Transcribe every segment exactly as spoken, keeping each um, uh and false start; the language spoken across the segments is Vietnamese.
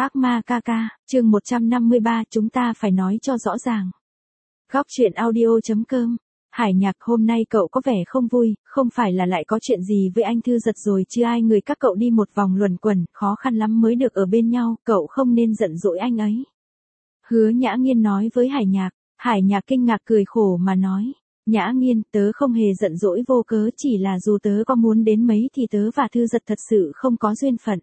Ác ma ca ca, chương một trăm năm mươi ba, chúng ta phải nói cho rõ ràng. Góc truyện audio.com. Hải Nhạc, hôm nay cậu có vẻ không vui, không phải là lại có chuyện gì với anh Thư Giật rồi chứ? Ai người các cậu đi một vòng luẩn quẩn, khó khăn lắm mới được ở bên nhau, cậu không nên giận dỗi anh ấy. Hứa Nhã Nghiên nói với Hải Nhạc. Hải Nhạc kinh ngạc cười khổ mà nói. Nhã Nghiên, tớ không hề giận dỗi vô cớ, chỉ là dù tớ có muốn đến mấy thì tớ và Thư Giật thật sự không có duyên phận.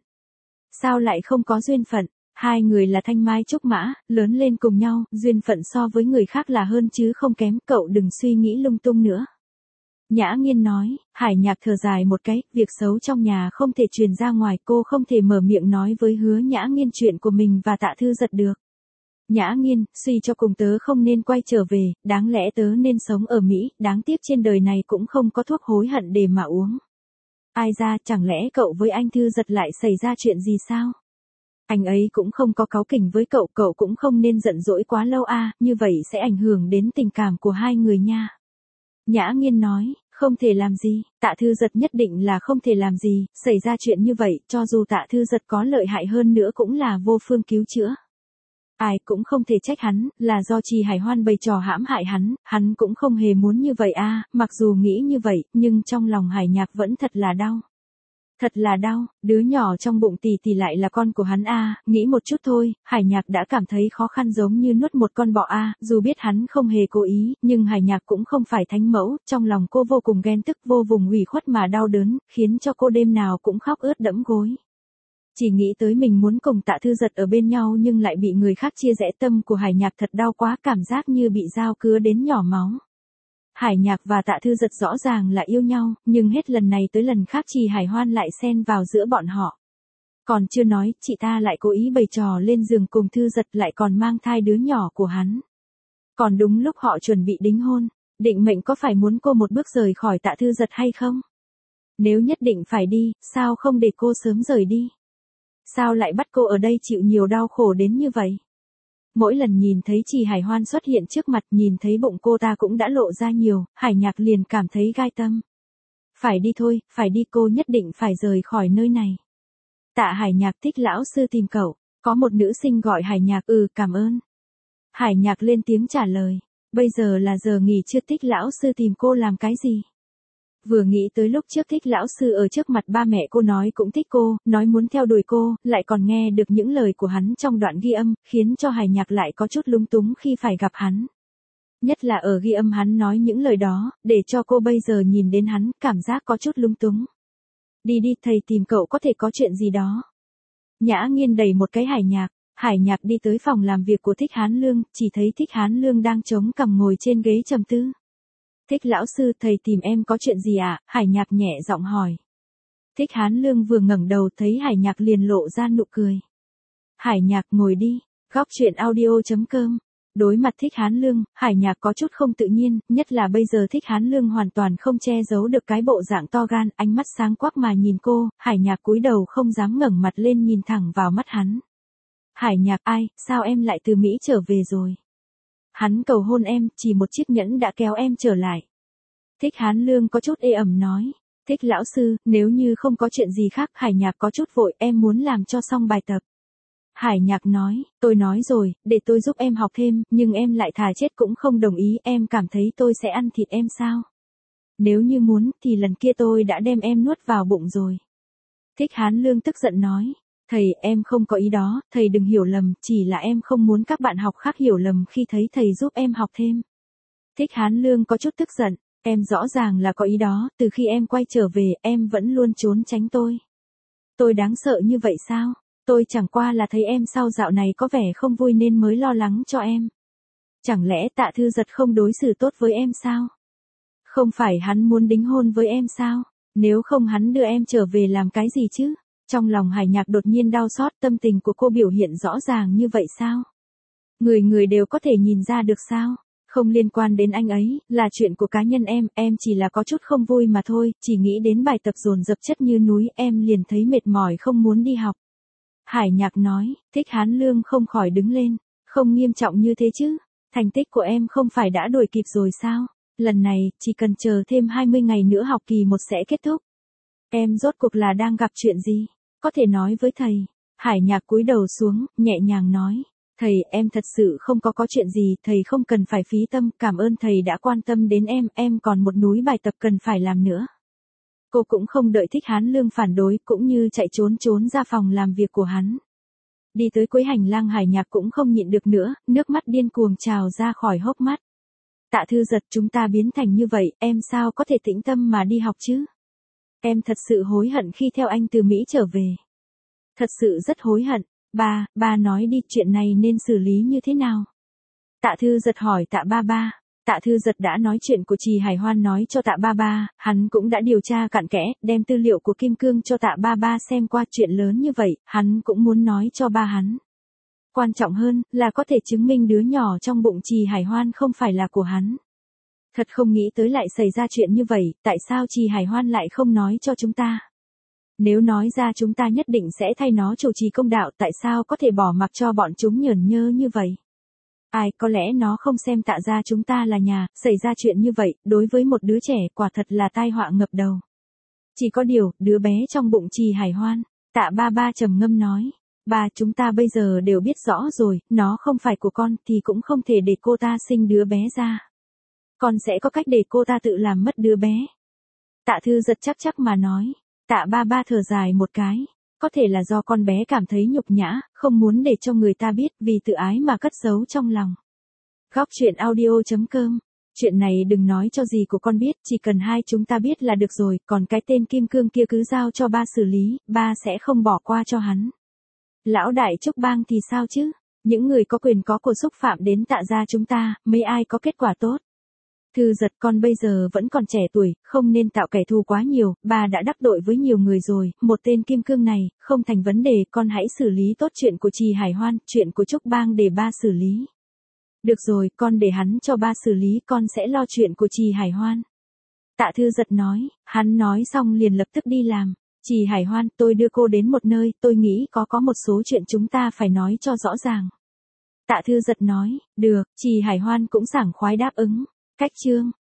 Sao lại không có duyên phận? Hai người là thanh mai trúc mã, lớn lên cùng nhau, duyên phận so với người khác là hơn chứ không kém, cậu đừng suy nghĩ lung tung nữa. Nhã Nghiên nói. Hải Nhạc thở dài một cái, việc xấu trong nhà không thể truyền ra ngoài, cô không thể mở miệng nói với Hứa Nhã Nghiên chuyện của mình và Tạ Thư Giật được. Nhã Nghiên, suy cho cùng tớ không nên quay trở về, đáng lẽ tớ nên sống ở Mỹ, đáng tiếc trên đời này cũng không có thuốc hối hận để mà uống. Ai ra, chẳng lẽ cậu với anh Thư Giật lại xảy ra chuyện gì sao? Anh ấy cũng không có cáu kỉnh với cậu, cậu cũng không nên giận dỗi quá lâu a, như vậy sẽ ảnh hưởng đến tình cảm của hai người nha. Nhã Nghiên nói, không thể làm gì, Tạ Thư Giật nhất định là không thể làm gì, xảy ra chuyện như vậy, cho dù Tạ Thư Giật có lợi hại hơn nữa cũng là vô phương cứu chữa. Ai cũng không thể trách hắn, là do Trì Hải Hoan bày trò hãm hại hắn, hắn cũng không hề muốn như vậy a, mặc dù nghĩ như vậy, nhưng trong lòng Hải Nhạc vẫn thật là đau. Thật là đau, đứa nhỏ trong bụng tỷ tỷ lại là con của hắn a, nghĩ một chút thôi, Hải Nhạc đã cảm thấy khó khăn giống như nuốt một con bọ a, dù biết hắn không hề cố ý, nhưng Hải Nhạc cũng không phải thánh mẫu, trong lòng cô vô cùng ghen tức, vô vùng ủy khuất mà đau đớn, khiến cho cô đêm nào cũng khóc ướt đẫm gối. Chỉ nghĩ tới mình muốn cùng Tạ Thư Giật ở bên nhau nhưng lại bị người khác chia rẽ, tâm của Hải Nhạc thật đau quá, cảm giác như bị dao cứa đến nhỏ máu. Hải Nhạc và Tạ Thư Giật rõ ràng là yêu nhau, nhưng hết lần này tới lần khác Trì Hải Hoan lại xen vào giữa bọn họ. Còn chưa nói, chị ta lại cố ý bày trò lên giường cùng Thư Giật, lại còn mang thai đứa nhỏ của hắn. Còn đúng lúc họ chuẩn bị đính hôn, định mệnh có phải muốn cô một bước rời khỏi Tạ Thư Giật hay không? Nếu nhất định phải đi, sao không để cô sớm rời đi? Sao lại bắt cô ở đây chịu nhiều đau khổ đến như vậy? Mỗi lần nhìn thấy Trì Hải Hoan xuất hiện trước mặt, nhìn thấy bụng cô ta cũng đã lộ ra nhiều, Hải Nhạc liền cảm thấy gai tâm. Phải đi thôi, phải đi, cô nhất định phải rời khỏi nơi này. Tạ Hải Nhạc, Thích lão sư tìm cậu. Có một nữ sinh gọi Hải Nhạc. Ừ, cảm ơn. Hải Nhạc lên tiếng trả lời. Bây giờ là giờ nghỉ trưa, Thích lão sư tìm cô làm cái gì? Vừa nghĩ tới lúc trước Thích lão sư ở trước mặt ba mẹ cô nói cũng thích cô, nói muốn theo đuổi cô, lại còn nghe được những lời của hắn trong đoạn ghi âm, khiến cho Hải Nhạc lại có chút lung túng khi phải gặp hắn. Nhất là ở ghi âm hắn nói những lời đó, để cho cô bây giờ nhìn đến hắn, cảm giác có chút lung túng. Đi đi, thầy tìm cậu có thể có chuyện gì đó. Nhã Nghiên đẩy một cái Hải Nhạc. Hải Nhạc đi tới phòng làm việc của Thích Hán Lương, chỉ thấy Thích Hán Lương đang chống cằm ngồi trên ghế trầm tư. Thích lão sư, thầy tìm em có chuyện gì ạ? À? Hải Nhạc nhẹ giọng hỏi. Thích Hán Lương vừa ngẩng đầu thấy Hải Nhạc liền lộ ra nụ cười. Hải Nhạc, ngồi đi. Góc truyện audio.com. Đối mặt Thích Hán Lương, Hải Nhạc có chút không tự nhiên, nhất là bây giờ Thích Hán Lương hoàn toàn không che giấu được cái bộ dạng to gan, ánh mắt sáng quắc mà nhìn cô, Hải Nhạc cúi đầu không dám ngẩng mặt lên nhìn thẳng vào mắt hắn. Hải Nhạc, ai, sao em lại từ Mỹ trở về rồi? Hắn cầu hôn em, chỉ một chiếc nhẫn đã kéo em trở lại. Thích Hán Lương có chút ê ẩm nói. Thích lão sư, nếu như không có chuyện gì khác, Hải Nhạc có chút vội, em muốn làm cho xong bài tập. Hải Nhạc nói, tôi nói rồi, để tôi giúp em học thêm, nhưng em lại thà chết cũng không đồng ý, em cảm thấy tôi sẽ ăn thịt em sao? Nếu như muốn, thì lần kia tôi đã đem em nuốt vào bụng rồi. Thích Hán Lương tức giận nói. Thầy, em không có ý đó, thầy đừng hiểu lầm, chỉ là em không muốn các bạn học khác hiểu lầm khi thấy thầy giúp em học thêm. Thích Hán Lương có chút tức giận, em rõ ràng là có ý đó, từ khi em quay trở về, em vẫn luôn trốn tránh tôi. Tôi đáng sợ như vậy sao? Tôi chẳng qua là thấy em sau dạo này có vẻ không vui nên mới lo lắng cho em. Chẳng lẽ Tạ Thư Giật không đối xử tốt với em sao? Không phải hắn muốn đính hôn với em sao? Nếu không hắn đưa em trở về làm cái gì chứ? Trong lòng Hải Nhạc đột nhiên đau xót, tâm tình của cô biểu hiện rõ ràng như vậy sao? Người người đều có thể nhìn ra được sao? Không liên quan đến anh ấy, là chuyện của cá nhân em, em chỉ là có chút không vui mà thôi, chỉ nghĩ đến bài tập dồn dập chất như núi, em liền thấy mệt mỏi không muốn đi học. Hải Nhạc nói. Thích Hán Lương không khỏi đứng lên. Không nghiêm trọng như thế chứ? Thành tích của em không phải đã đuổi kịp rồi sao? Lần này, chỉ cần chờ thêm hai mươi ngày nữa học kỳ một sẽ kết thúc. Em rốt cuộc là đang gặp chuyện gì? Có thể nói với thầy. Hải Nhạc cúi đầu xuống, nhẹ nhàng nói. Thầy, em thật sự không có có chuyện gì, thầy không cần phải phí tâm, cảm ơn thầy đã quan tâm đến em, em còn một núi bài tập cần phải làm nữa. Cô cũng không đợi Thích Hán Lương phản đối, cũng như chạy trốn trốn ra phòng làm việc của hắn. Đi tới cuối hành lang Hải Nhạc cũng không nhịn được nữa, nước mắt điên cuồng trào ra khỏi hốc mắt. Tạ Thư Giật, chúng ta biến thành như vậy, em sao có thể tĩnh tâm mà đi học chứ? Em thật sự hối hận khi theo anh từ Mỹ trở về. Thật sự rất hối hận. Ba, ba nói đi, chuyện này nên xử lý như thế nào? Tạ Thư Giật hỏi Tạ Ba Ba. Tạ Thư Giật đã nói chuyện của Trì Hải Hoan nói cho Tạ Ba Ba, hắn cũng đã điều tra cặn kẽ, đem tư liệu của Kim Cương cho Tạ Ba Ba xem qua, chuyện lớn như vậy, hắn cũng muốn nói cho ba hắn. Quan trọng hơn, là có thể chứng minh đứa nhỏ trong bụng Trì Hải Hoan không phải là của hắn. Thật không nghĩ tới lại xảy ra chuyện như vậy, tại sao Trì Hải Hoan lại không nói cho chúng ta? Nếu nói ra chúng ta nhất định sẽ thay nó chủ trì công đạo, tại sao có thể bỏ mặc cho bọn chúng nhởn nhơ như vậy? Ai, có lẽ nó không xem Tạ gia chúng ta là nhà, xảy ra chuyện như vậy, đối với một đứa trẻ quả thật là tai họa ngập đầu. Chỉ có điều, đứa bé trong bụng Trì Hải Hoan, Tạ Ba Ba trầm ngâm nói. Ba, chúng ta bây giờ đều biết rõ rồi, nó không phải của con thì cũng không thể để cô ta sinh đứa bé ra. Con sẽ có cách để cô ta tự làm mất đứa bé. Tạ Thư Giật chắc chắc mà nói. Tạ Ba Ba thở dài một cái. Có thể là do con bé cảm thấy nhục nhã, không muốn để cho người ta biết, vì tự ái mà cất giấu trong lòng. Góc truyện audio chấm com. Chuyện này đừng nói cho gì của con biết, chỉ cần hai chúng ta biết là được rồi, còn cái tên Kim Cương kia cứ giao cho ba xử lý, ba sẽ không bỏ qua cho hắn. Lão đại Trúc Bang thì sao chứ? Những người có quyền có của xúc phạm đến Tạ gia chúng ta, mấy ai có kết quả tốt? Thư Giật, con bây giờ vẫn còn trẻ tuổi, không nên tạo kẻ thù quá nhiều, ba đã đắc tội với nhiều người rồi, một tên Kim Cương này, không thành vấn đề, con hãy xử lý tốt chuyện của Trì Hải Hoan, chuyện của Trúc Bang để ba xử lý. Được rồi, con để hắn cho ba xử lý, con sẽ lo chuyện của Trì Hải Hoan. Tạ Thư Giật nói, hắn nói xong liền lập tức đi làm. Trì Hải Hoan, tôi đưa cô đến một nơi, tôi nghĩ có có một số chuyện chúng ta phải nói cho rõ ràng. Tạ Thư Giật nói, được, Trì Hải Hoan cũng sảng khoái đáp ứng. Cách chương